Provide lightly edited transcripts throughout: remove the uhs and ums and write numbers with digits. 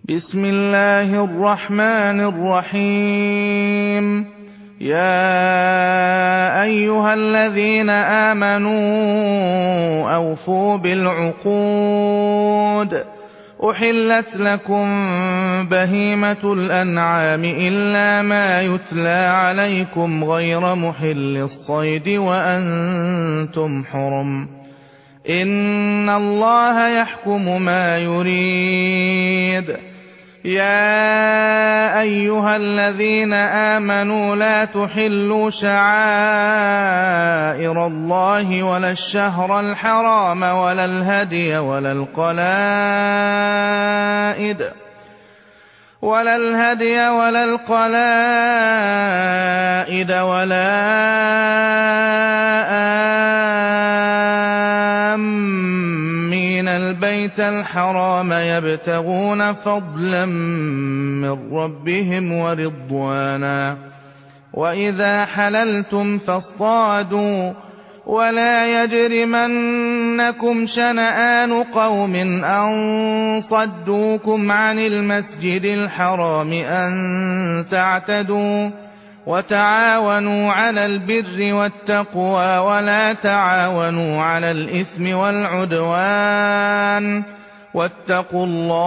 بسم الله الرحمن الرحيم. يا أيها الذين آمنوا أوفوا بالعقود. أحلت لكم بهيمة الأنعام إلا ما يتلى عليكم غير محل الصيد وأنتم حرم. إن الله يحكم ما يريد. يا أيها الذين آمنوا لا تحلوا شعائر الله ولا الشهر الحرام ولا الهدي ولا القلائد ولا آمين البيت الحرام يبتغون فضلا من ربهم ورضوانا. وإذا حللتم فاصطادوا ولا يجرمنكم شنآن قوم أن صدوكم عن المسجد الحرام أن تعتدوا. وتعاونوا على البر والتقوى ولا تعاونوا على الإثم والعدوان واتقوا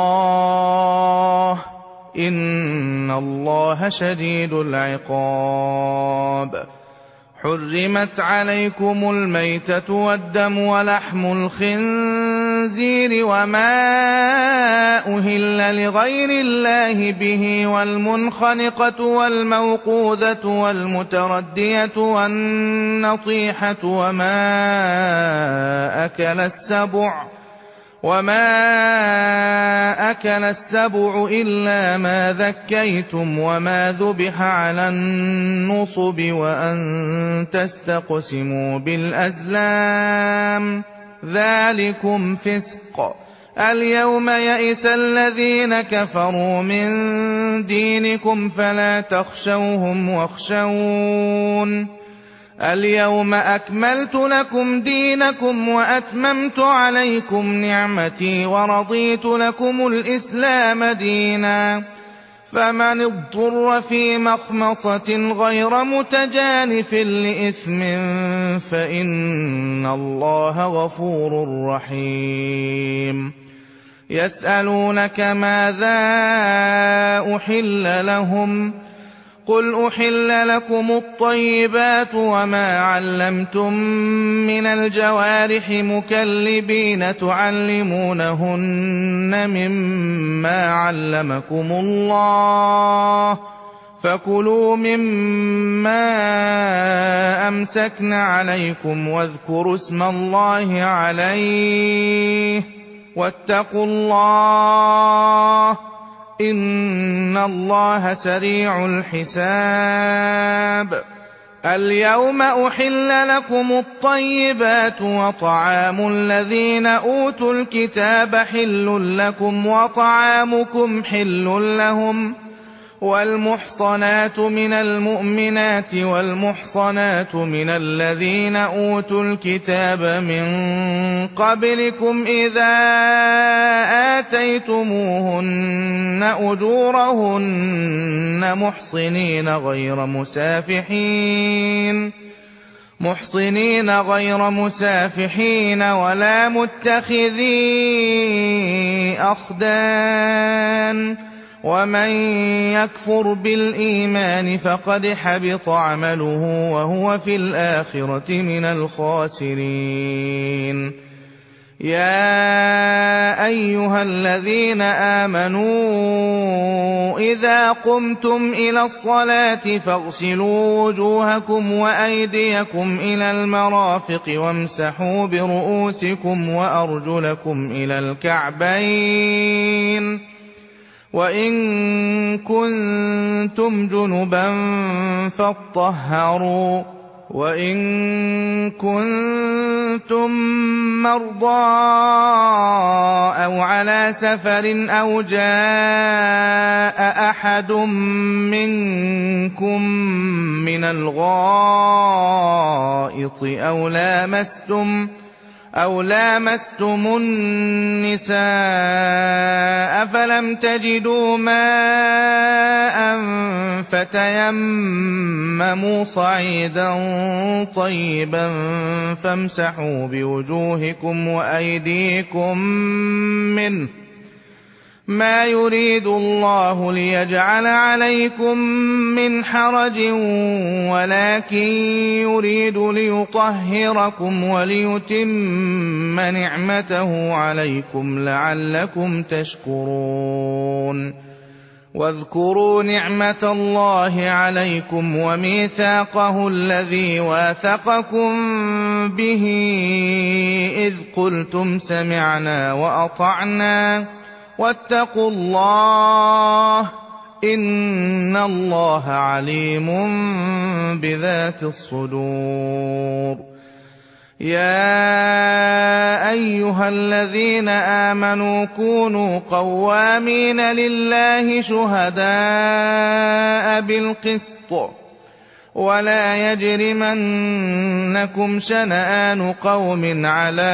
الله إن الله شديد العقاب. حرمت عليكم الميتة والدم ولحم الخنزير وما أهل لغير الله به والمنخنقة والموقوذة والمتردية والنطيحة وما أكل السبع إلا ما ذكيتم وما ذبح على النصب وأن تستقسموا بالأزلام ذلكم فسق. اليوم يئس الذين كفروا من دينكم فلا تخشوهم واخشون. اليوم أكملت لكم دينكم وأتممت عليكم نعمتي ورضيت لكم الإسلام دينا. فمن اضطر في مخمصة غير متجانف لإثم فإن الله غفور رحيم. يسألونك ماذا أحل لهم قل أحل لكم الطيبات وما علمتم من الجوارح مكلبين تعلمونهن مما علمكم الله فكلوا مما أمسكن عليكم واذكروا اسم الله عليه واتقوا الله إن الله سريع الحساب. اليوم أحل لكم الطيبات وطعام الذين أوتوا الكتاب حل لكم وطعامكم حل لهم. والمحصنات من المؤمنات والمحصنات من الذين أوتوا الكتاب من قبلكم إذا آتيتموهن أجورهن محصنين غير مسافحين ولا متخذي أخدان. ومن يكفر بالإيمان فقد حبط عمله وهو في الآخرة من الخاسرين. يا أيها الذين آمنوا إذا قمتم إلى الصلاة فاغسلوا وجوهكم وأيديكم إلى المرافق وامسحوا برؤوسكم وأرجلكم إلى الكعبين. وإن كنتم جنبا فاطهروا. وإن كنتم مرضى أو على سفر أو جاء أحد منكم من الغائط أو لامستم النساء فلم تجدوا ماء فتيمموا صعيدا طيبا فامسحوا بوجوهكم وأيديكم منه ما يريد الله ليجعل عليكم من حرج ولكن يريد ليطهركم وليتم نعمته عليكم لعلكم تشكرون واذكروا نعمة الله عليكم وميثاقه الذي واثقكم به إذ قلتم سمعنا وأطعنا واتقوا الله إن الله عليم بذات الصدور يا أيها الذين آمنوا كونوا قوامين لله شهداء بالقسط ولا يجرمنكم شنآن قوم على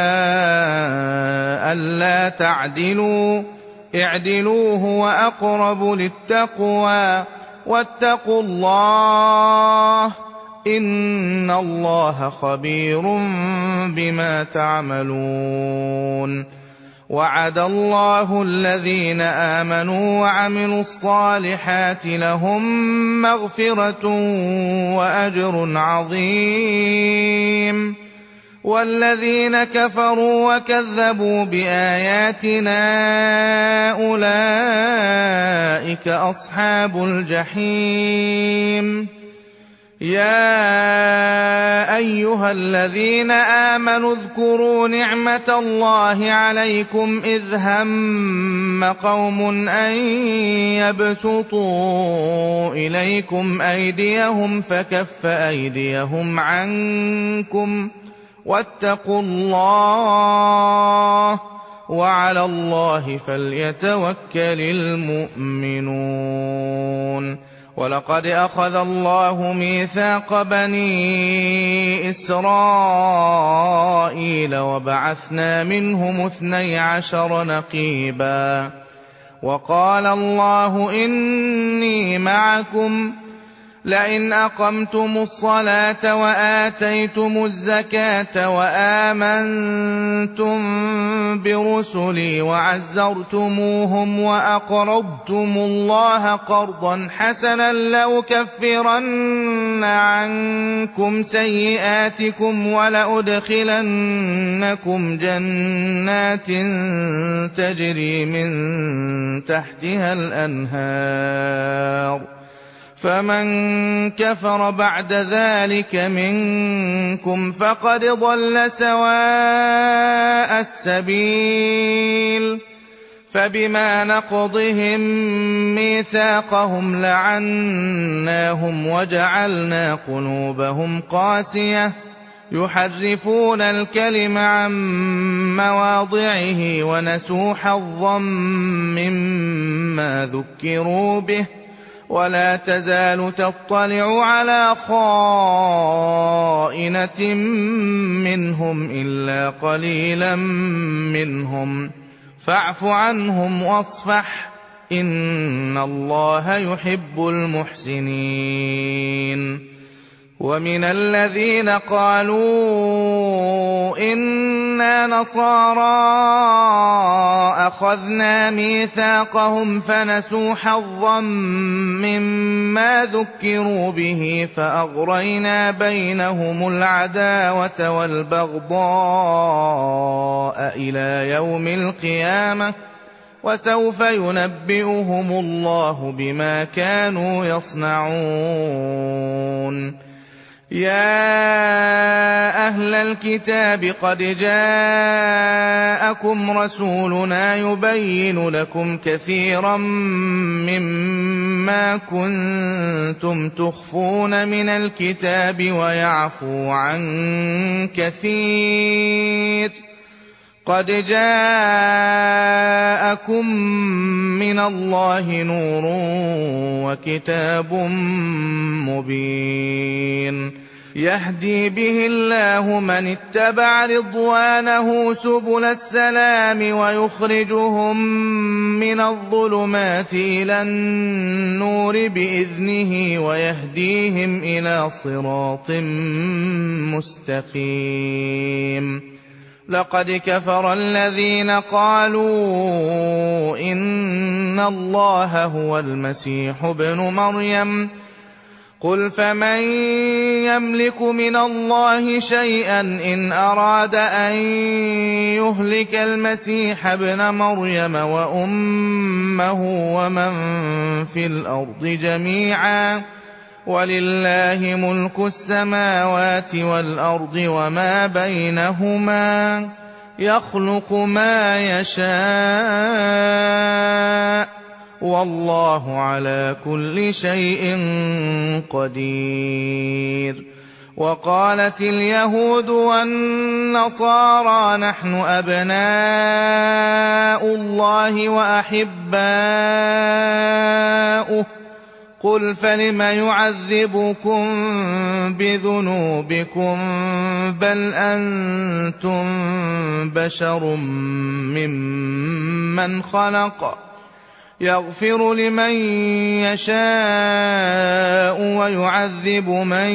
ألا تعدلوا اعدلوا هو أقرب للتقوى واتقوا الله إن الله خبير بما تعملون وعد الله الذين آمنوا وعملوا الصالحات لهم مغفرة وأجر عظيم والذين كفروا وكذبوا بآياتنا أولئك أصحاب الجحيم يا أيها الذين آمنوا اذكروا نعمة الله عليكم إذ هم قوم أن يبسطوا إليكم أيديهم فكف أيديهم عنكم واتقوا الله وعلى الله فليتوكل المؤمنون ولقد أخذ الله ميثاق بني إسرائيل وبعثنا منهم 12 نقيبا وقال الله إني معكم لئن أقمتم الصلاة وآتيتم الزكاة وآمنتم برسلي وعزرتموهم وأقرضتم الله قرضا حسنا لأكفرن عنكم سيئاتكم ولأدخلنكم جنات تجري من تحتها الأنهار فمن كفر بعد ذلك منكم فقد ضل سواء السبيل فبما نقضهم ميثاقهم لعناهم وجعلنا قلوبهم قاسية يحرفون الكلم عن مواضعه ونسوا حظا مما ذكروا به ولا تزال تطلع على خائنة منهم إلا قليلا منهم فاعف عنهم واصفح إن الله يحب المحسنين ومن الذين قالوا إنا نصارى أخذنا ميثاقهم فنسوا حظا مما ذكروا به فأغرينا بينهم العداوة والبغضاء إلى يوم القيامة وسوف ينبئهم الله بما كانوا يصنعون يا أهل الكتاب قد جاءكم رسولنا يبين لكم كثيرا مما كنتم تخفون من الكتاب ويعفو عن كثير قد جاءكم من الله نور وكتاب مبين يهدي به الله من اتبع رضوانه سبل السلام ويخرجهم من الظلمات إلى النور بإذنه ويهديهم إلى صراط مستقيم. لقد كفر الذين قالوا إن الله هو المسيح ابن مريم قل فمن يملك من الله شيئا إن أراد أن يهلك المسيح ابن مريم وأمه ومن في الأرض جميعا ولله ملك السماوات والأرض وما بينهما يخلق ما يشاء والله على كل شيء قدير. وقالت اليهود والنصارى نحن أبناء الله وأحباؤه قل فلم يعذبكم بذنوبكم بل أنتم بشر ممن خلق يغفر لمن يشاء ويعذب من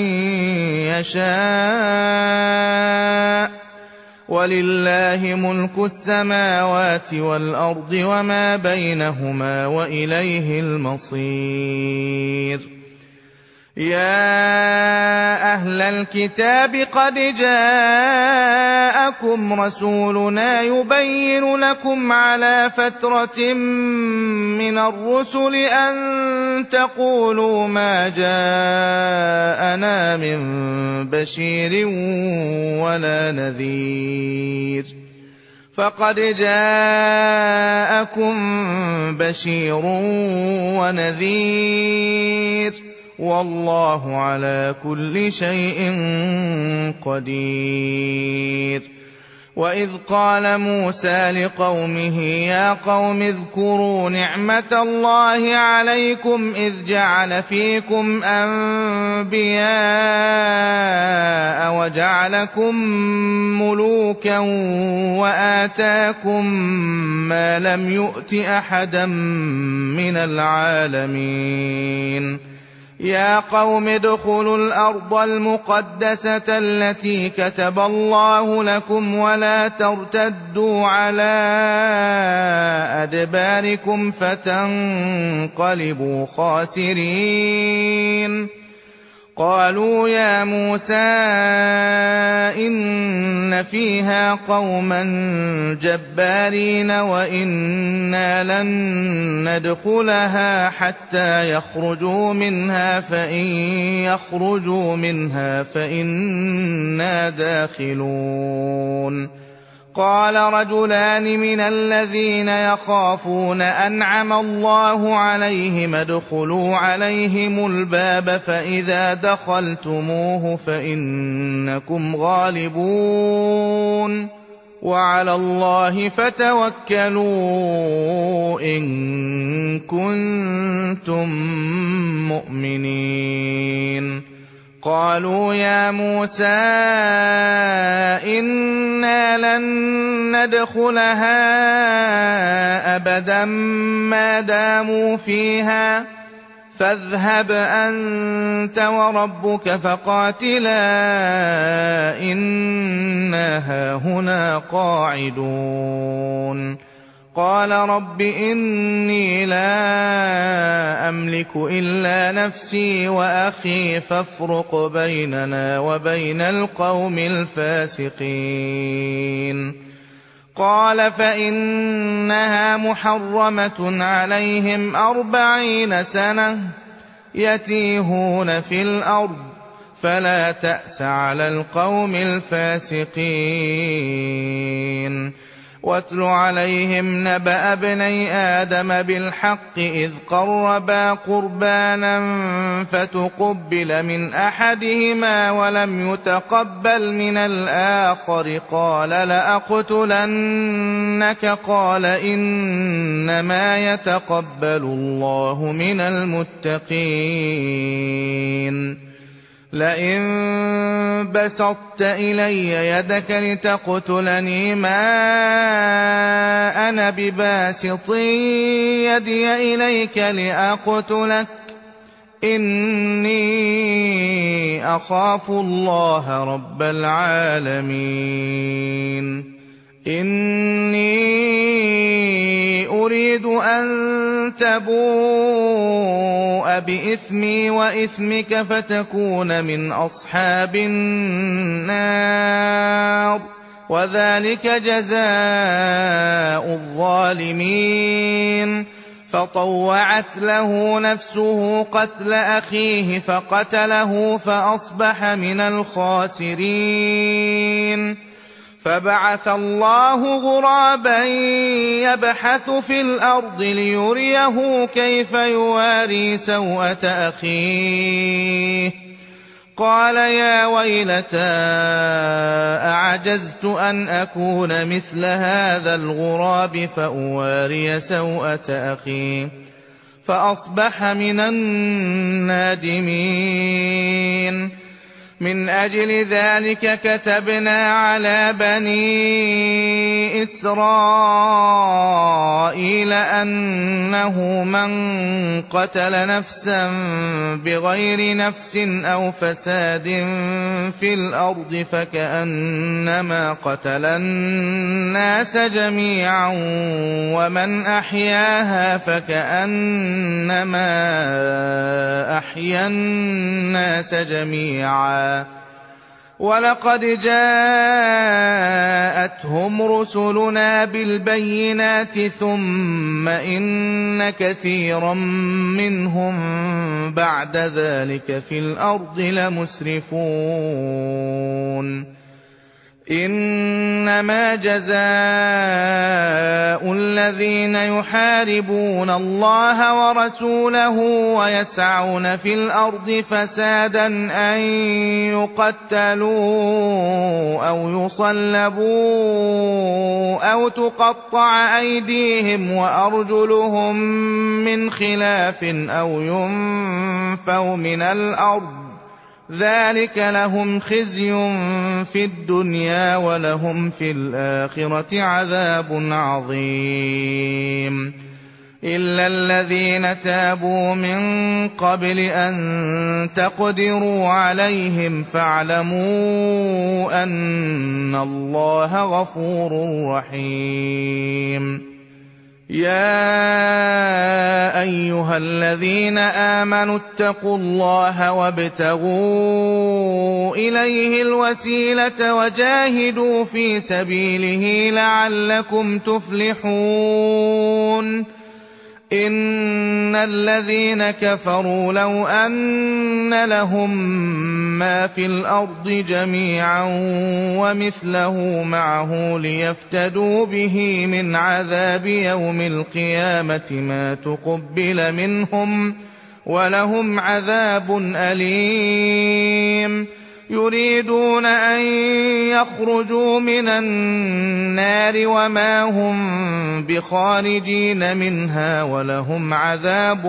يشاء ولله ملك السماوات والأرض وما بينهما وإليه المصير. يا أهل الكتاب قد جاءكم رسولنا يبين لكم على فترة من الرسل أن تقولوا ما جاءنا من بشير ولا نذير فقد جاءكم بشير ونذير والله على كل شيء قدير. وإذ قال موسى لقومه يا قوم اذكروا نعمة الله عليكم إذ جعل فيكم أنبياء وجعلكم ملوكا وآتاكم ما لم يؤت أحدا من العالمين. يا قوم ادخلوا الأرض المقدسة التي كتب الله لكم ولا ترتدوا على أدباركم فتنقلبوا خاسرين. قالوا يا موسى إن فيها قوما جبارين وإنا لن ندخلها حتى يخرجوا منها فإن يخرجوا منها فإنا داخلون. قال رجلان من الذين يخافون أنعم الله عليهم ادخلوا عليهم الباب فإذا دخلتموه فإنكم غالبون وعلى الله فتوكلوا إن كنتم مؤمنين. قالوا يا موسى إنا لن ندخلها أبدا ما داموا فيها فاذهب أنت وربك فقاتلا إنا هاهنا قاعدون. قال رب إني لا أملك إلا نفسي وأخي فافرق بيننا وبين القوم الفاسقين. قال فإنها محرمة عليهم 40 سنة يتيهون في الأرض فلا تأس على القوم الفاسقين. واتل عليهم نبأ ابني آدم بالحق إذ قربا قربانا فتقبل من أحدهما ولم يتقبل من الآخر قال لأقتلنك قال إنما يتقبل الله من المتقين. لئن بسطت إلي يدك لتقتلني ما أنا بباسط يدي إليك لأقتلك إني أخاف الله رب العالمين إني أريد أن تبوء بإثمي وإثمك فتكون من أصحاب النار وذلك جزاء الظالمين فطوعت له نفسه قتل أخيه فقتله فأصبح من الخاسرين فبعث الله غرابا يبحث في الأرض ليريه كيف يواري سوءة أخيه قال يا ويلتى أعجزت أن أكون مثل هذا الغراب فأواري سوءة أخي فأصبح من النادمين من أجل ذلك كتبنا على بني إسرائيل أنه من قتل نفسا بغير نفس أو فساد في الأرض فكأنما قتل الناس جميعا ومن أحياها فكأنما أحيا الناس جميعا ولقد جاءتهم رسلنا بالبينات ثم إن كثيرا منهم بعد ذلك في الأرض لمسرفون إنما جزاء الذين يحاربون الله ورسوله ويسعون في الأرض فسادا أن يقتلوا أو يصلبوا أو تقطع أيديهم وأرجلهم من خلاف أو ينفوا من الأرض ذلك لهم خزي في الدنيا ولهم في الآخرة عذاب عظيم إلا الذين تابوا من قبل أن تقدروا عليهم فاعلموا أن الله غفور رحيم يا أيها الذين آمنوا اتقوا الله وابتغوا إليه الوسيلة وجاهدوا في سبيله لعلكم تفلحون إن الذين كفروا لو أن لهم ما في الأرض جميعا ومثله معه ليفتدوا به من عذاب يوم القيامة ما تقبل منهم ولهم عذاب أليم يريدون أن يخرجوا من النار وما هم بخارجين منها ولهم عذاب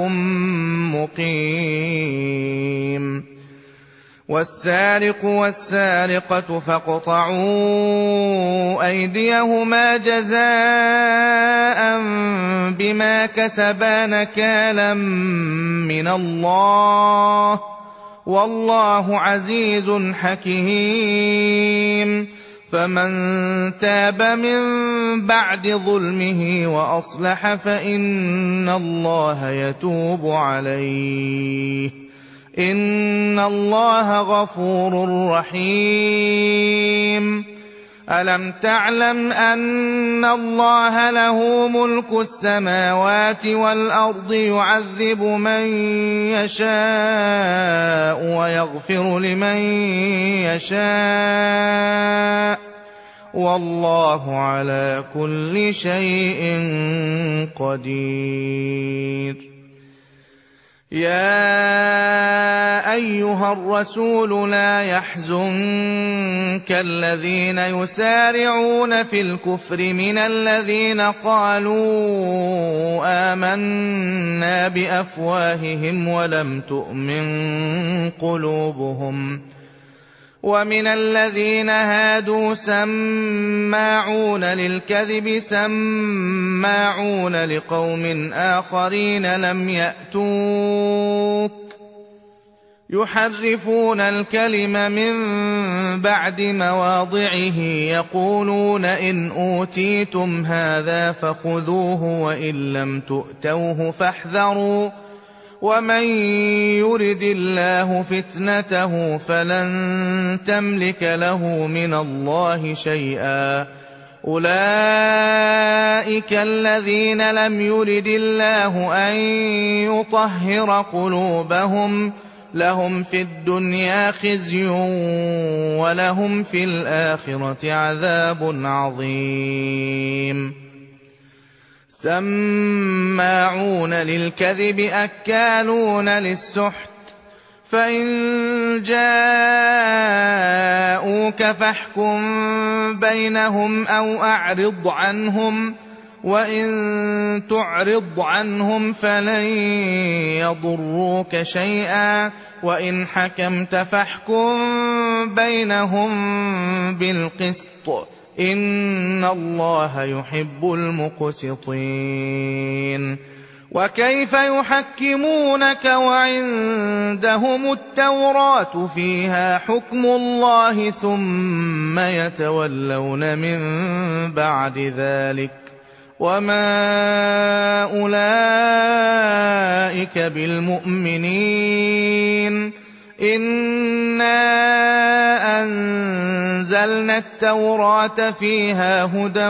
مقيم والسارق والسارقة فاقطعوا أيديهما جزاء بما كسبا نكالا من الله والله عزيز حكيم فمن تاب من بعد ظلمه وأصلح فإن الله يتوب عليه إن الله غفور رحيم ألم تعلم أن الله له ملك السماوات والأرض يعذب من يشاء ويغفر لمن يشاء والله على كل شيء قدير يا أيها الرسول لا يحزنك الذين يسارعون في الكفر من الذين قالوا آمنا بأفواههم ولم تؤمن قلوبهم ومن الذين هادوا سماعون للكذب سماعون لقوم آخرين لم يأتوك يحرفون الكلم من بعد مواضعه يقولون إن أوتيتم هذا فخذوه وإن لم تؤتوه فاحذروا ومن يرد الله فتنته فلن تملك له من الله شيئا أولئك الذين لم يرد الله أن يطهر قلوبهم لهم في الدنيا خزي ولهم في الآخرة عذاب عظيم سماعون للكذب أكالون للسحت فإن جاءوك فاحكم بينهم أو أعرض عنهم وإن تعرض عنهم فلن يضروك شيئا وإن حكمت فاحكم بينهم بالقسط إن الله يحب المقسطين وكيف يحكمونك وعندهم التوراة فيها حكم الله ثم يتولون من بعد ذلك وما أولئك بالمؤمنين إنا أنزلنا التوراة فيها هدى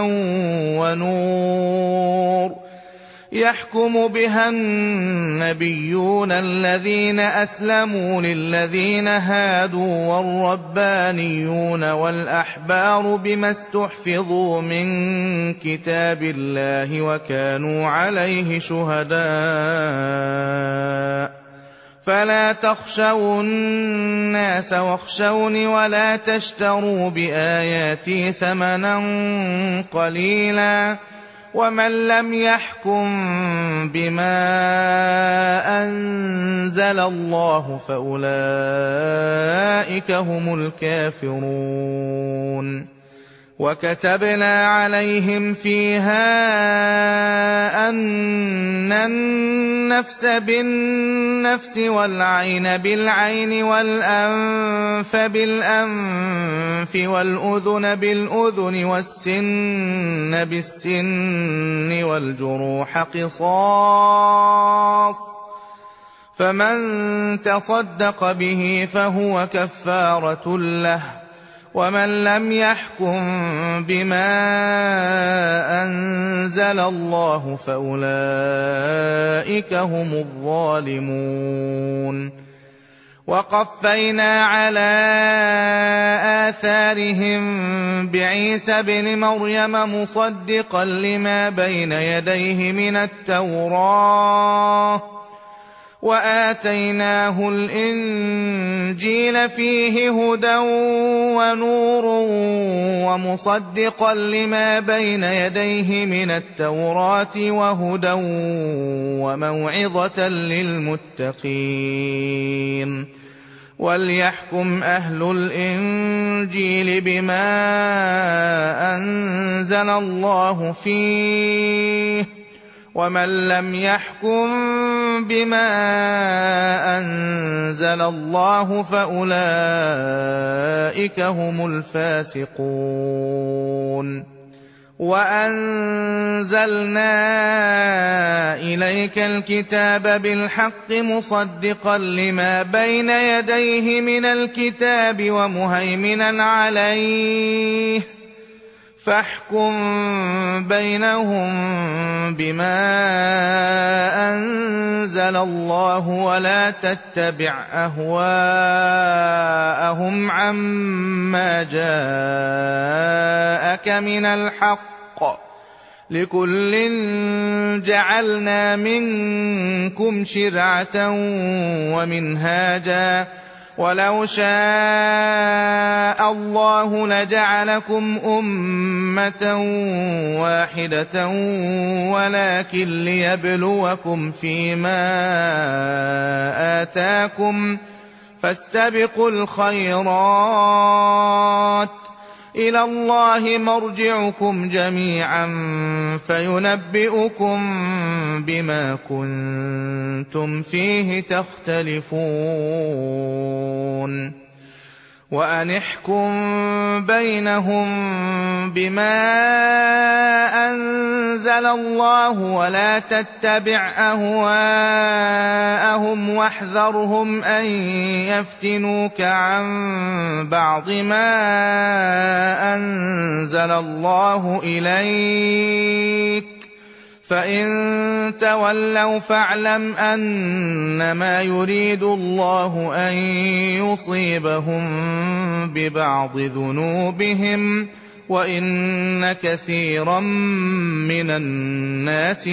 ونور يحكم بها النبيون الذين أسلموا للذين هادوا والربانيون والأحبار بما استحفظوا من كتاب الله وكانوا عليه شهداء فلا تخشوا الناس واخشوني ولا تشتروا بآياتي ثمنا قليلا ومن لم يحكم بما أنزل الله فأولئك هم الكافرون وكتبنا عليهم فيها أن النفس بالنفس والعين بالعين والأنف بالأنف والأذن بالأذن والسن بالسن والجروح قصاص فمن تصدق به فهو كفارة له ومن لم يحكم بما أنزل الله فأولئك هم الظالمون وقفينا على آثارهم بعيسى بن مريم مصدقا لما بين يديه من التوراة وآتيناه الإنجيل فيه هدى ونور ومصدقا لما بين يديه من التوراة وهدى وموعظة للمتقين وليحكم أهل الإنجيل بما أنزل الله فيه ومن لم يحكم بما أنزل الله فأولئك هم الفاسقون وأنزلنا إليك الكتاب بالحق مصدقا لما بين يديه من الكتاب ومهيمنا عليه فاحكم بينهم بما أنزل الله ولا تتبع أهواءهم عما جاءك من الحق لكل جعلنا منكم شرعة ومنهاجا ولو شاء الله لجعلكم أمة واحدة ولكن ليبلوكم فيما آتاكم فاستبقوا الخيرات إلى الله مرجعكم جميعا فينبئكم بما كنتم فيه تختلفون وأن احكم بينهم بما أنزل الله ولا تتبع أهواءهم واحذرهم أن يفتنوك عن بعض ما أنزل الله إليك فإن تولوا فاعلم أنما يريد الله أن يصيبهم ببعض ذنوبهم وإن كثيرا من الناس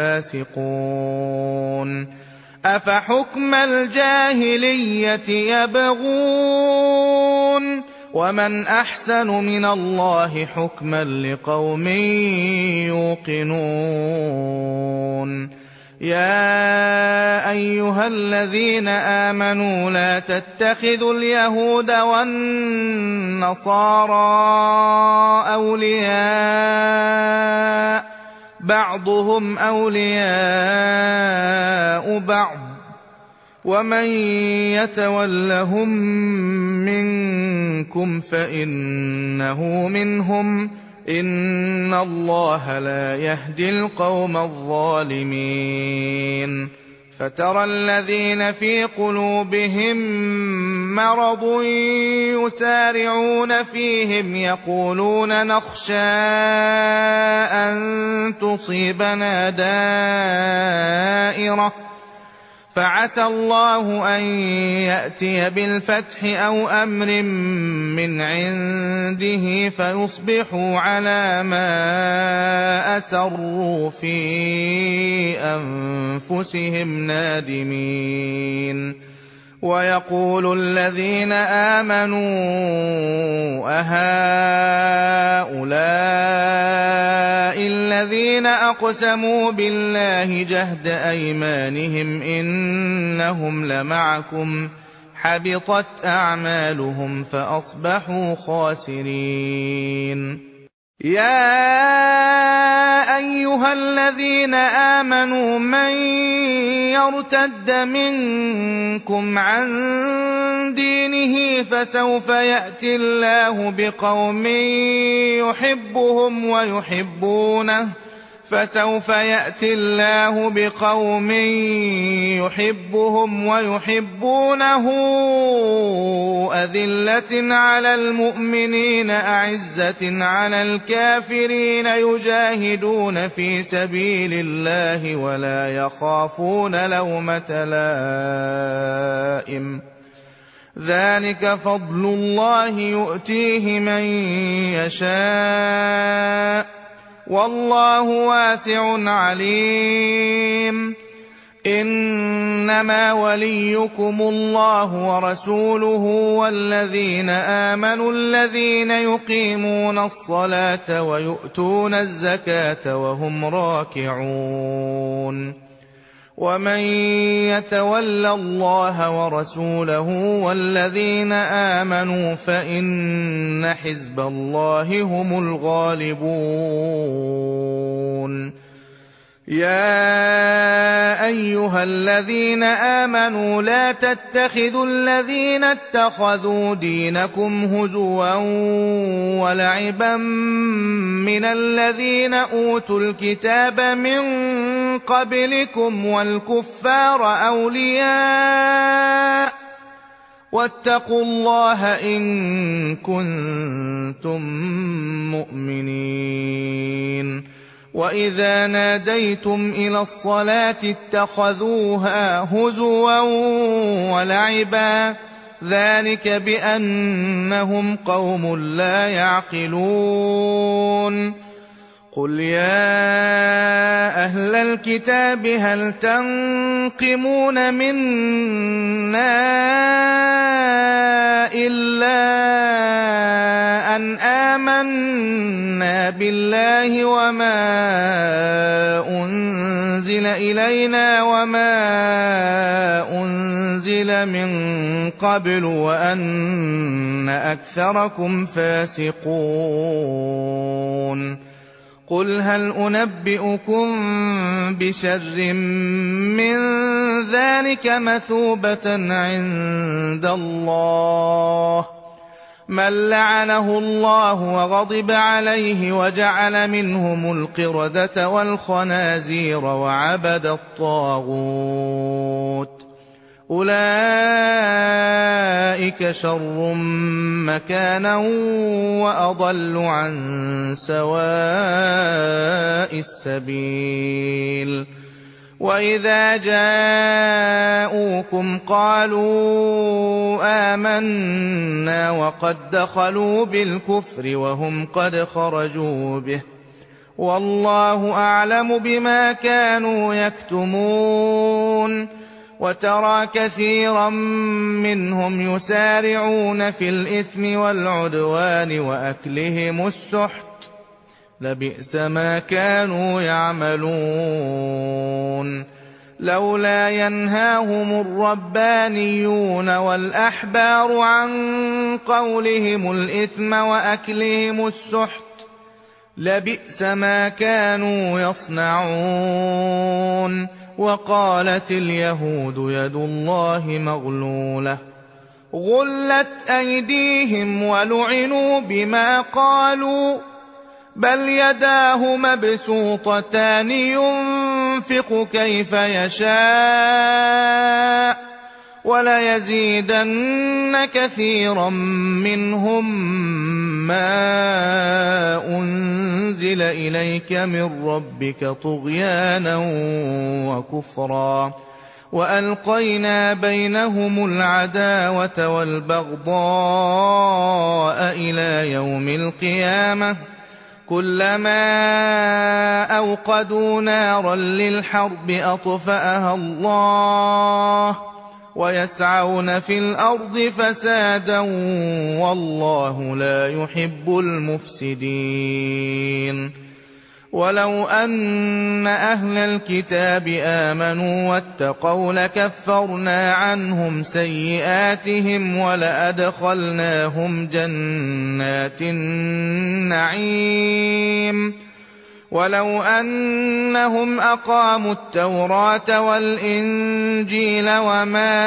لفاسقون أفحكم الجاهلية يبغون ومن أحسن من الله حكما لقوم يوقنون يا أيها الذين آمنوا لا تتخذوا اليهود والنصارى أولياء بعضهم أولياء بعض ومن يتولهم منكم فإنه منهم إن الله لا يهدي القوم الظالمين فترى الذين في قلوبهم مرض يسارعون فيهم يقولون نخشى أن تصيبنا دائرة فعسى الله أن يأتي بالفتح أو أمر من عنده فيصبحوا على ما أسروا في أنفسهم نادمين ويقول الذين آمنوا أهؤلاء الذين أقسموا بالله جهد أيمانهم إنهم لمعكم حبطت أعمالهم فأصبحوا خاسرين يا أيها الذين آمنوا من يرتد منكم عن دينه فسوف يأتي الله بقوم يحبهم ويحبونه أذلة على المؤمنين أعزة على الكافرين يجاهدون في سبيل الله ولا يخافون لومة لائم ذلك فضل الله يؤتيه من يشاء والله واسع عليم إنما وليكم الله ورسوله والذين آمنوا الذين يقيمون الصلاة ويؤتون الزكاة وهم راكعون ومن يتول الله ورسوله والذين آمنوا فإن حزب الله هم الغالبون يا أيها الذين آمنوا لا تتخذوا الذين اتخذوا دينكم هزوا ولعبا من الذين أوتوا الكتاب من قبلكم والكفار أولياء واتقوا الله إن كنتم مؤمنين وإذا ناديتم إلى الصلاة اتخذوها هزوا ولعبا ذلك بأنهم قوم لا يعقلون قل يا أهل الكتاب هل تنقمون منا إلا أن آمنا بالله وما أنزل إلينا وما أنزل من قبل وأن أكثركم فاسقون قل هل أنبئكم بشر من ذلك مثوبة عند الله من لعنه الله وغضب عليه وجعل منهم القردة والخنازير وعبد الطاغوت أولئك شر مكانا وأضل عن سواء السبيل وإذا جاءوكم قالوا آمنا وقد دخلوا بالكفر وهم قد خرجوا به والله أعلم بما كانوا يكتمون وترى كثيرا منهم يسارعون في الإثم والعدوان وأكلهم السحت لبئس ما كانوا يعملون لولا ينهاهم الربانيون والأحبار عن قولهم الإثم وأكلهم السحت لبئس ما كانوا يصنعون وقالت اليهود يد الله مغلولة غلت أيديهم ولعنوا بما قالوا بل يداه مبسوطتان ينفق كيف يشاء وليزيدن كثيرا منهم ما أنزل إليك من ربك طغيانا وكفرا وألقينا بينهم العداوة والبغضاء إلى يوم القيامة كلما أوقدوا نارا للحرب أطفأها الله ويسعون في الأرض فسادا والله لا يحب المفسدين ولو أن أهل الكتاب آمنوا واتقوا لكفرنا عنهم سيئاتهم ولأدخلناهم جنات النعيم ولو أنهم أقاموا التوراة والإنجيل وما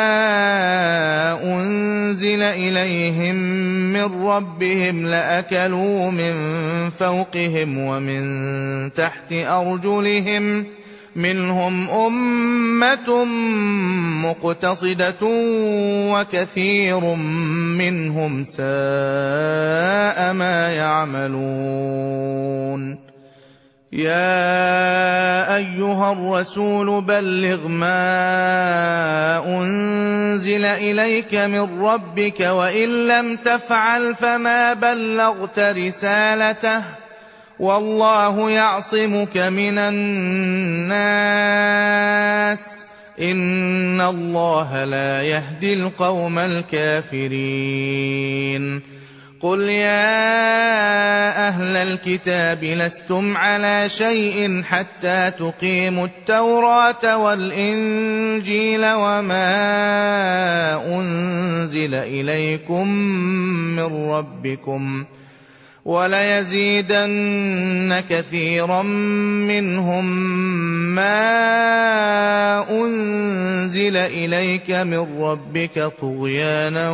أنزل إليهم من ربهم لأكلوا من فوقهم ومن تحت أرجلهم منهم أمة مقتصدة وكثير منهم ساء ما يعملون يا أيها الرسول بلغ ما أنزل إليك من ربك وإن لم تفعل فما بلغت رسالته والله يعصمك من الناس إن الله لا يهدي القوم الكافرين قل يا أهل الكتاب لستم على شيء حتى تقيموا التوراة والإنجيل وما أنزل إليكم من ربكم وليزيدن كثيرا منهم ما أنزل إليك من ربك طغيانا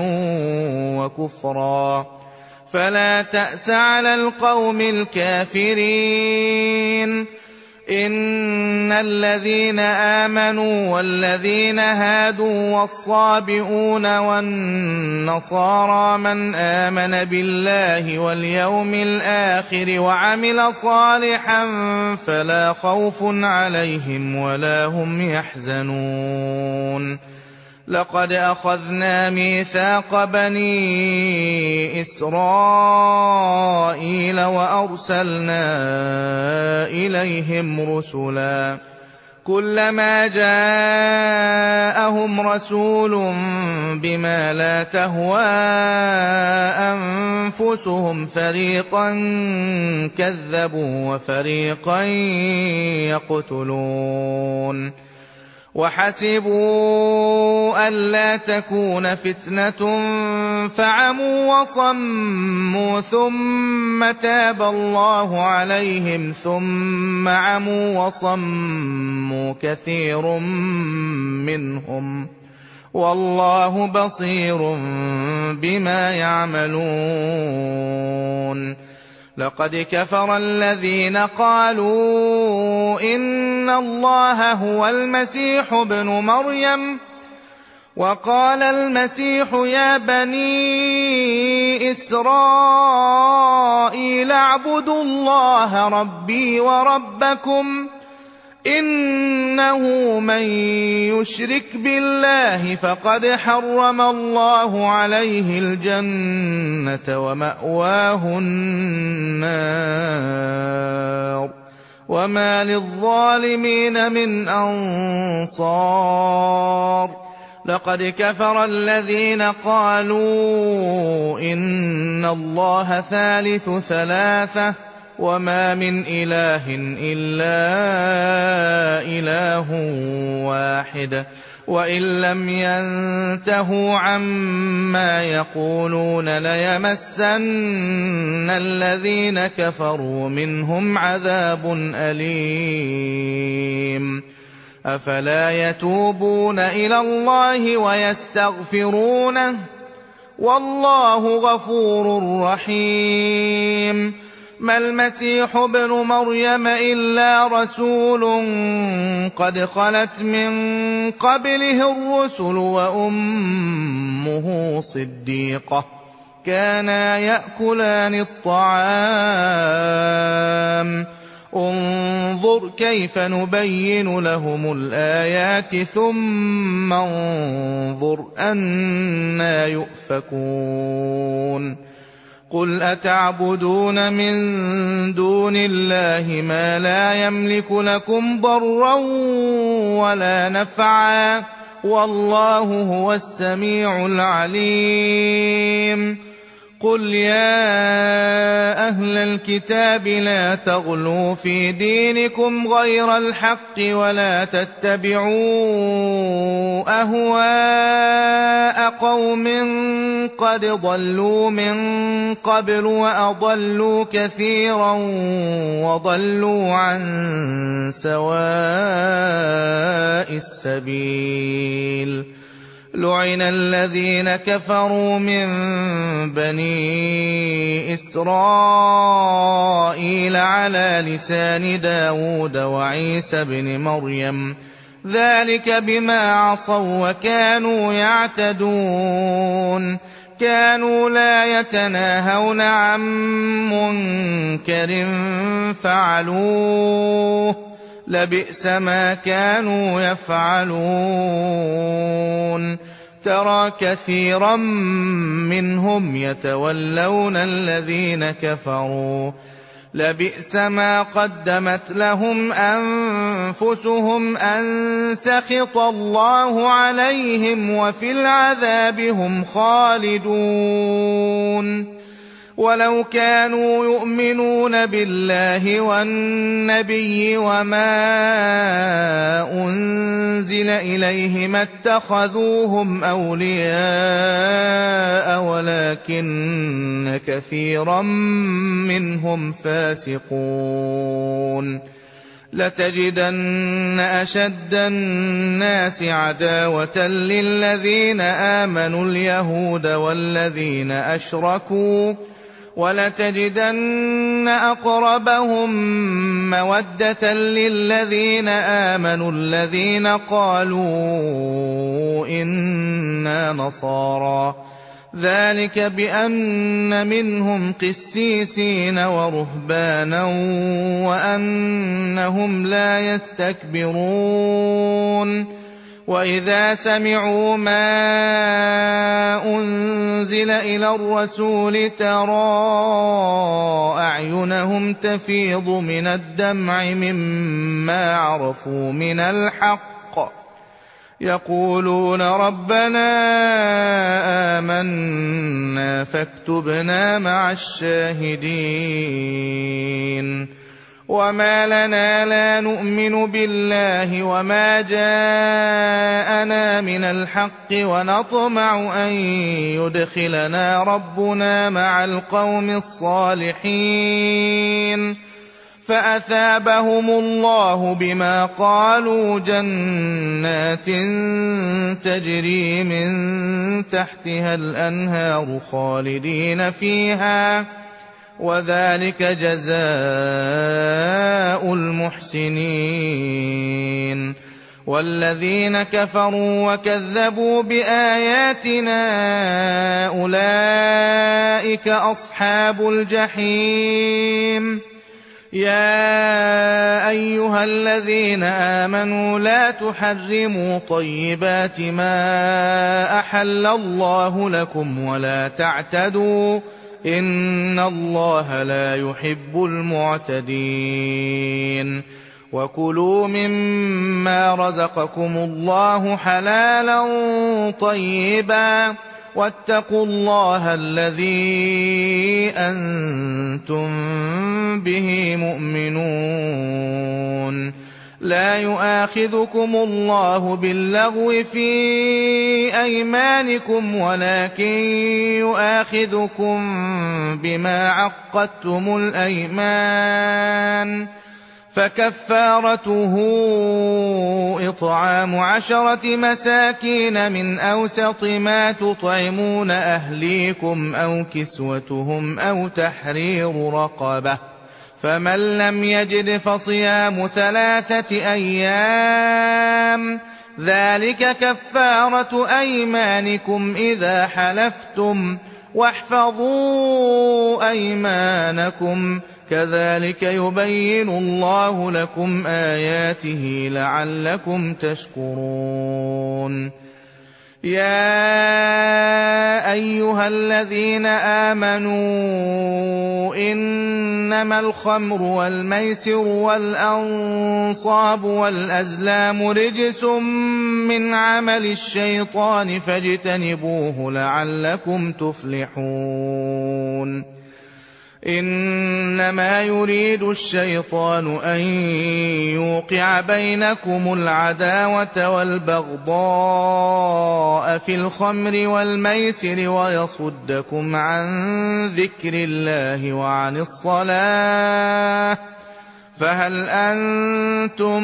وكفرا فلا تأس على القوم الكافرين إن الذين آمنوا والذين هادوا والصابئون والنصارى من آمن بالله واليوم الآخر وعمل صالحا فلا خوف عليهم ولا هم يحزنون لقد أخذنا ميثاق بني إسرائيل وأرسلنا إليهم رسلا كلما جاءهم رسول بما لا تهوى أنفسهم فريقا كذبوا وفريقا يقتلون وحسبوا ألا تكون فتنة فعموا وصموا ثم تاب الله عليهم ثم عموا وصموا كثير منهم والله بصير بما يعملون لقد كفر الذين قالوا إن الله هو المسيح ابن مريم وقال المسيح يا بني إسرائيل اعبدوا الله ربي وربكم إنه من يشرك بالله فقد حرم الله عليه الجنة ومأواه النار وما للظالمين من أنصار لقد كفر الذين قالوا إن الله ثالث ثلاثة وما من إله إلا إله واحد وإن لم ينتهوا عما يقولون ليمسن الذين كفروا منهم عذاب أليم أفلا يتوبون إلى الله ويستغفرونه والله غفور رحيم ما المسيح ابن مريم إلا رسول قد خلت من قبله الرسل وأمه صديقة كانا يأكلان الطعام انظر كيف نبين لهم الآيات ثم انظر أنى يؤفكون قل أتعبدون من دون الله ما لا يملك لكم ضرا ولا نفعا والله هو السميع العليم قل يا أهل الكتاب لا تغلوا في دينكم غير الحق ولا تتبعوا أهواء قوم قد ضلوا من قبل وأضلوا كثيرا وضلوا عن سواء السبيل لعن الذين كفروا من بني إسرائيل على لسان داود وعيسى بن مريم ذلك بما عصوا وكانوا يعتدون كانوا لا يتناهون عن منكر فعلوه لبئس ما كانوا يفعلون ترى كثيرا منهم يتولون الذين كفروا لبئس ما قدمت لهم أنفسهم أن سخط الله عليهم وفي العذاب هم خالدون ولو كانوا يؤمنون بالله والنبي وما أنزل إليه ما اتخذوهم أولياء ولكن كثيرا منهم فاسقون لتجدن أشد الناس عداوة للذين آمنوا اليهود والذين أشركوا ولتجدن أقربهم مودة للذين آمنوا الذين قالوا إنا نصارى ذلك بأن منهم قسيسين ورهبانا وأنهم لا يستكبرون وإذا سمعوا ما أنزل إلى الرسول ترى أعينهم تفيض من الدمع مما عرفوا من الحق يقولون ربنا آمنا فاكتبنا مع الشاهدين وما لنا لا نؤمن بالله وما جاءنا من الحق ونطمع أن يدخلنا ربنا مع القوم الصالحين فأثابهم الله بما قالوا جنات تجري من تحتها الأنهار خالدين فيها وذلك جزاء المحسنين والذين كفروا وكذبوا بآياتنا أولئك أصحاب الجحيم يا أيها الذين آمنوا لا تحرموا طيبات ما أحل الله لكم ولا تعتدوا إن الله لا يحب المعتدين وكلوا مما رزقكم الله حلالا طيبا واتقوا الله الذي أنتم به مؤمنون لا يؤاخذكم الله باللغو في أيمانكم ولكن يؤاخذكم بما عقدتم الأيمان فكفارته إطعام 10 مساكين من أوسط ما تطعمون أهليكم أو كسوتهم أو تحرير رقبة فمن لم يجد فصيام 3 أيام ذلك كفارة أيمانكم إذا حلفتم واحفظوا أيمانكم كذلك يبين الله لكم آياته لعلكم تشكرون يا أيها الذين آمنوا إنما الخمر والميسر والأنصاب والأزلام رجس من عمل الشيطان فاجتنبوه لعلكم تفلحون إنما يريد الشيطان أن يوقع بينكم العداوة والبغضاء في الخمر والميسر ويصدكم عن ذكر الله وعن الصلاة فهل أنتم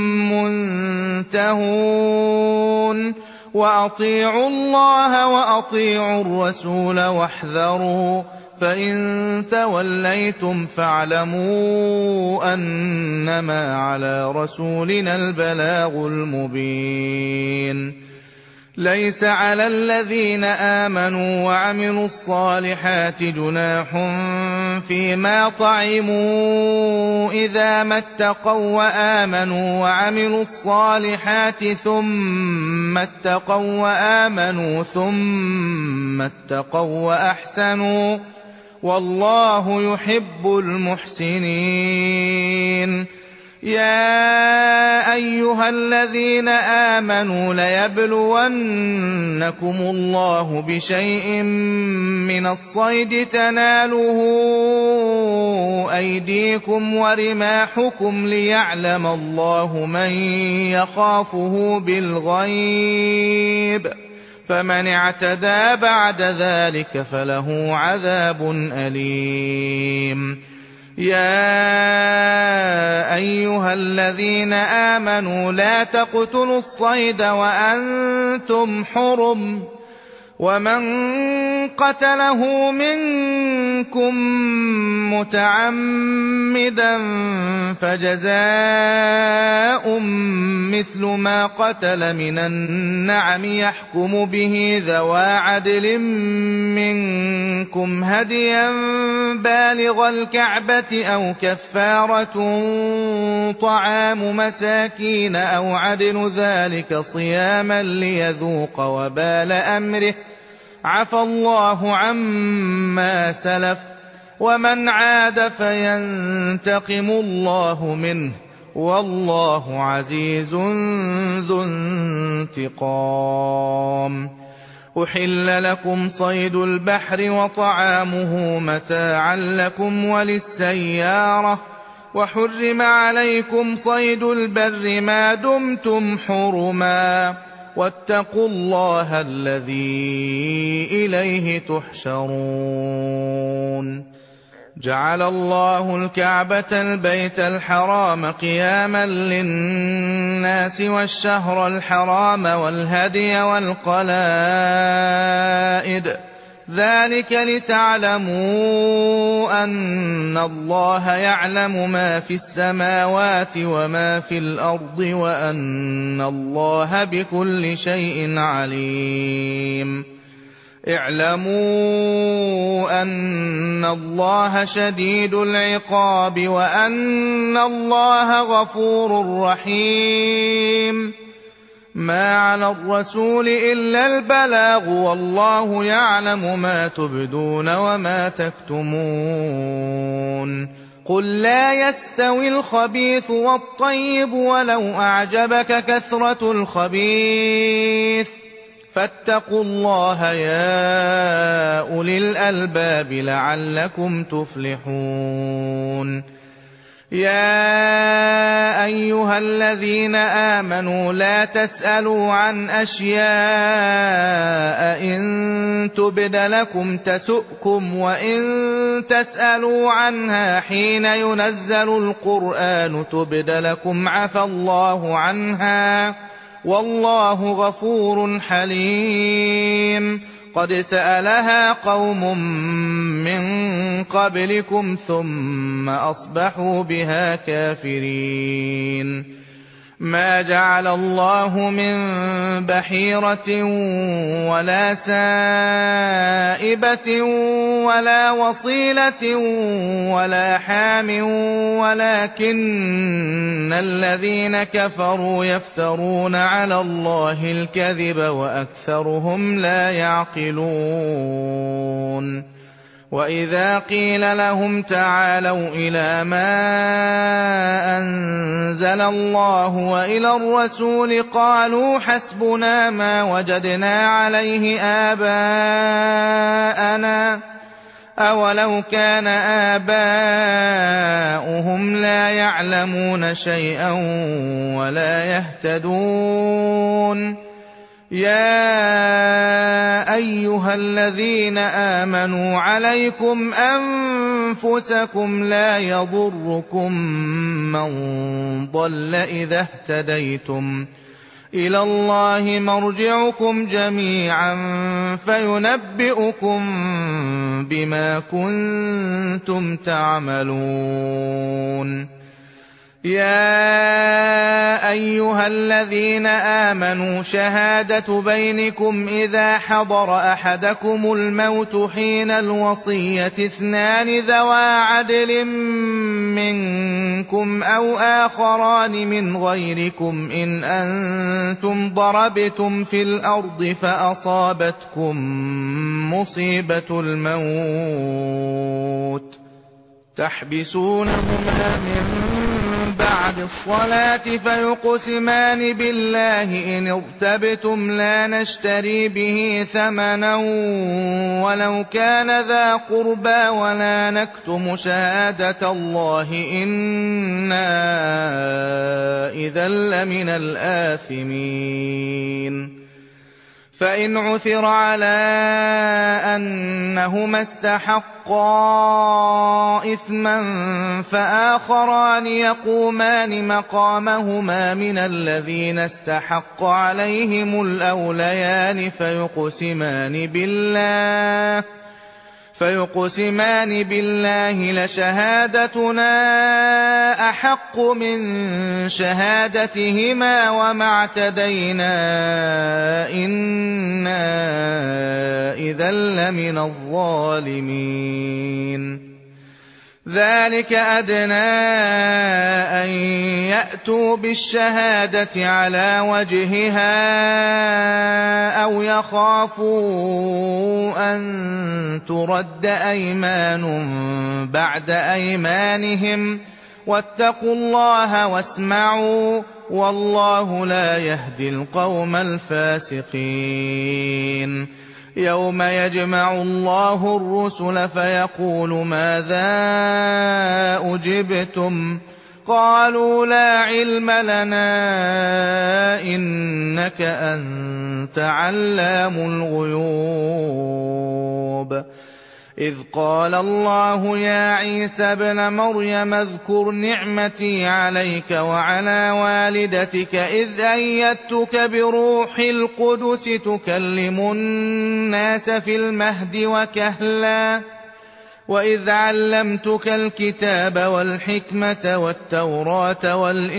منتهون وأطيعوا الله وأطيعوا الرسول واحذروا فإن توليتم فاعلموا أنما على رسولنا البلاغ المبين ليس على الذين آمنوا وعملوا الصالحات جناح فيما طعموا إذا ما اتقوا وآمنوا وعملوا الصالحات ثم اتقوا وآمنوا ثم اتقوا وأحسنوا والله يحب المحسنين يا أيها الذين آمنوا ليبلونكم الله بشيء من الصيد تناله أيديكم ورماحكم ليعلم الله من يخافه بالغيب فمن اعتدى بعد ذلك فله عذاب أليم يا أيها الذين آمنوا لا تقتلوا الصيد وأنتم حرم ومن قتله منكم متعمدا فجزاء مثل ما قتل من النعم يحكم به ذوى عدل منكم هديا بالغ الكعبة أو كفارة طعام مساكين أو عدل ذلك صياما ليذوق وبال أمره عفى الله عما سلف ومن عاد فينتقم الله منه والله عزيز ذو انتقام. أحل لكم صيد البحر وطعامه متاعا لكم وللسيارة وحرم عليكم صيد البر ما دمتم حرما واتقوا الله الذي إليه تحشرون. جعل الله الكعبة البيت الحرام قياما للناس والشهر الحرام والهدي والقلائد ذلك لتعلموا أن الله يعلم ما في السماوات وما في الأرض وأن الله بكل شيء عليم. اعلموا أن الله شديد العقاب وأن الله غفور رحيم. ما على الرسول إلا البلاغ والله يعلم ما تبدون وما تكتمون. قل لا يستوي الخبيث والطيب ولو أعجبك كثرة الخبيث فاتقوا الله يا أولي الألباب لعلكم تفلحون. يا أيها الذين آمنوا لا تسألوا عن أشياء إن تبد لكم تسؤكم وإن تسألوا عنها حين ينزل القرآن تبد لكم عفى الله عنها والله غفور حليم. قد سألها قوم من قبلكم ثم أصبحوا بها كافرين. ما جعل الله من بحيرة ولا سائبة ولا وصيلة ولا حام ولكن الذين كفروا يفترون على الله الكذب وأكثرهم لا يعقلون. وإذا قيل لهم تعالوا إلى ما أنزل الله وإلى الرسول قالوا حسبنا ما وجدنا عليه آباءنا أولو كان آباؤهم لا يعلمون شيئا ولا يهتدون. يا أيها الذين آمنوا عليكم أنفسكم لا يضركم من ضل إذا اهتديتم إلى الله مرجعكم جميعا فينبئكم بما كنتم تعملون. يا أيها الذين آمنوا شهادة بينكم إذا حضر أحدكم الموت حين الوصية اثنان ذوى عدل منكم أو آخران من غيركم إن أنتم ضربتم في الأرض فأصابتكم مصيبة الموت تحبسونهما من بعد الصلاة فيقسمان بالله إن ارتبتم لا نشتري به ثمنا ولو كان ذا قربى ولا نكتم شهادة الله إنا إذا لمن الآثمين. فإن عثر على أنهما استحقا إثما فآخران يقومان مقامهما من الذين استحق عليهم الأوليان فيقسمان بالله لشهادتنا أحق من شهادتهما وما اعتدينا إنا إذا لمن الظالمين. ذلك أدنى أن يأتوا بالشهادة على وجهها أو يخافوا أن ترد أيمان بعد أيمانهم واتقوا الله واسمعوا والله لا يهدي القوم الفاسقين. يوم يجمع الله الرسل فيقول ماذا أجبتم قالوا لا علم لنا إنك أنت علام الغيوب. إذ قال الله يا عيسى ابن مريم اذكر نعمتي عليك وعلى والدتك إذ أيدتك بروح القدس تكلم الناس في المهد وكهلا وإذ علمتك الكتاب والحكمة والتوراة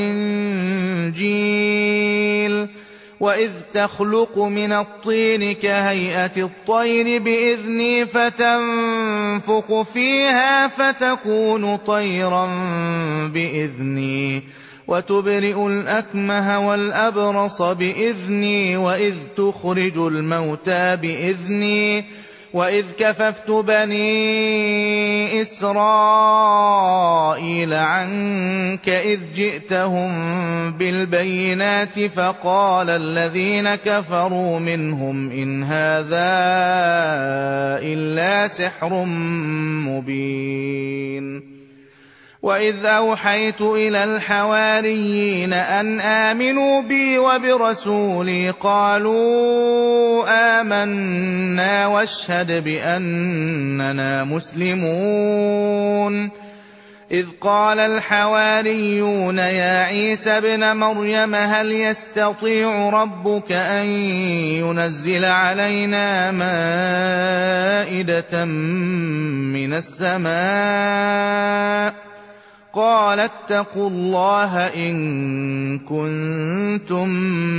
والإنجيل وإذ تخلق من الطين كهيئة الطير بإذني فتنفخ فيها فتكون طيرا بإذني وتبرئ الأكمه والأبرص بإذني وإذ تخرج الموتى بإذني وإذ كففت بني إسرائيل عنك إذ جئتهم بالبينات فقال الذين كفروا منهم إن هذا إلا سحر مبين. وإذ أوحيت إلى الحواريين أن آمنوا بي وبرسولي قالوا آمنا واشهد بأننا مسلمون. إذ قال الحواريون يا عيسى ابن مريم هل يستطيع ربك أن ينزل علينا مائدة من السماء قال اتقوا الله إن كنتم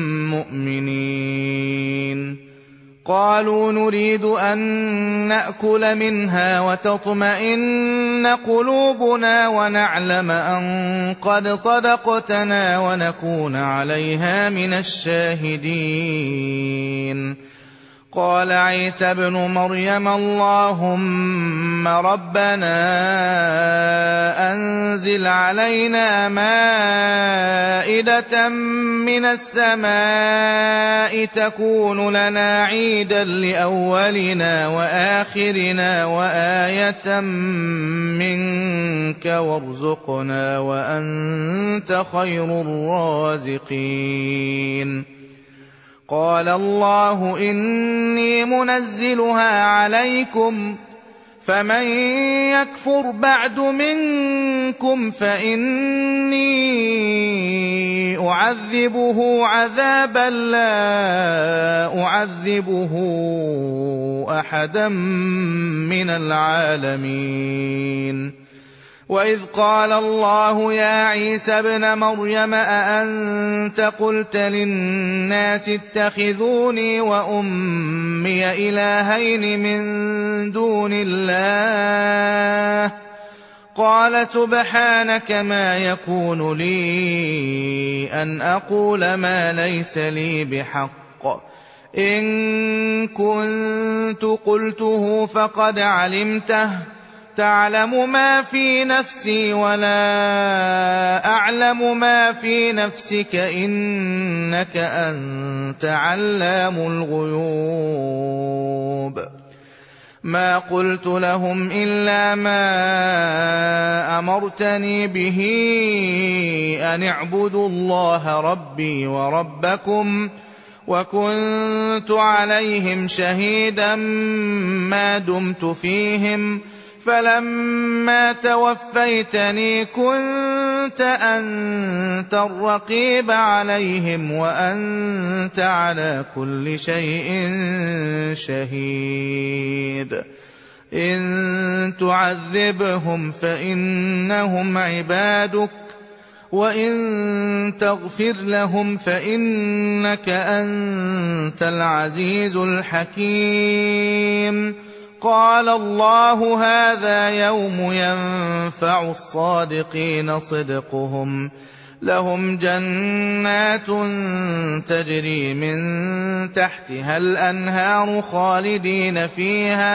مؤمنين. قالوا نريد أن نأكل منها وتطمئن قلوبنا ونعلم أن قد صدقتنا ونكون عليها من الشاهدين. قال عيسى ابن مريم اللهم ربنا أنزل علينا مائدة من السماء تكون لنا عيدا لأولنا وآخرنا وآية منك وارزقنا وأنت خير الرازقين. قال الله إني منزلها عليكم فمن يكفر بعد منكم فإني أعذبه عذابا لا أعذبه أحدا من العالمين. وإذ قال الله يا عيسى ابن مريم أأنت قلت للناس اتخذوني وأمي إلهين من دون الله قال سبحانك ما يكون لي أن أقول ما ليس لي بحق إن كنت قلته فقد علمته تعلم ما في نفسي ولا أعلم ما في نفسك إنك أنت علام الغيوب. ما قلت لهم إلا ما أمرتني به أن اعبدوا الله ربي وربكم وكنت عليهم شهيدا ما دمت فيهم فلما توفيتني كنت أنت الرقيب عليهم وأنت على كل شيء شهيد إن تعذبهم فإنهم عبادك وإن تغفر لهم فإنك أنت العزيز الحكيم قال الله هذا يوم ينفع الصادقين صدقهم لهم جنات تجري من تحتها الأنهار خالدين فيها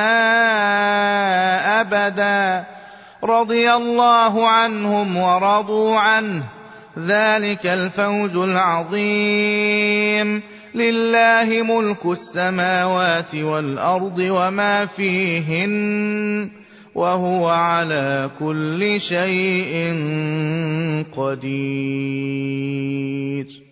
أبدا رضي الله عنهم ورضوا عنه ذلك الفوز العظيم لله ملك السماوات والأرض وما فيهن وهو على كل شيء قدير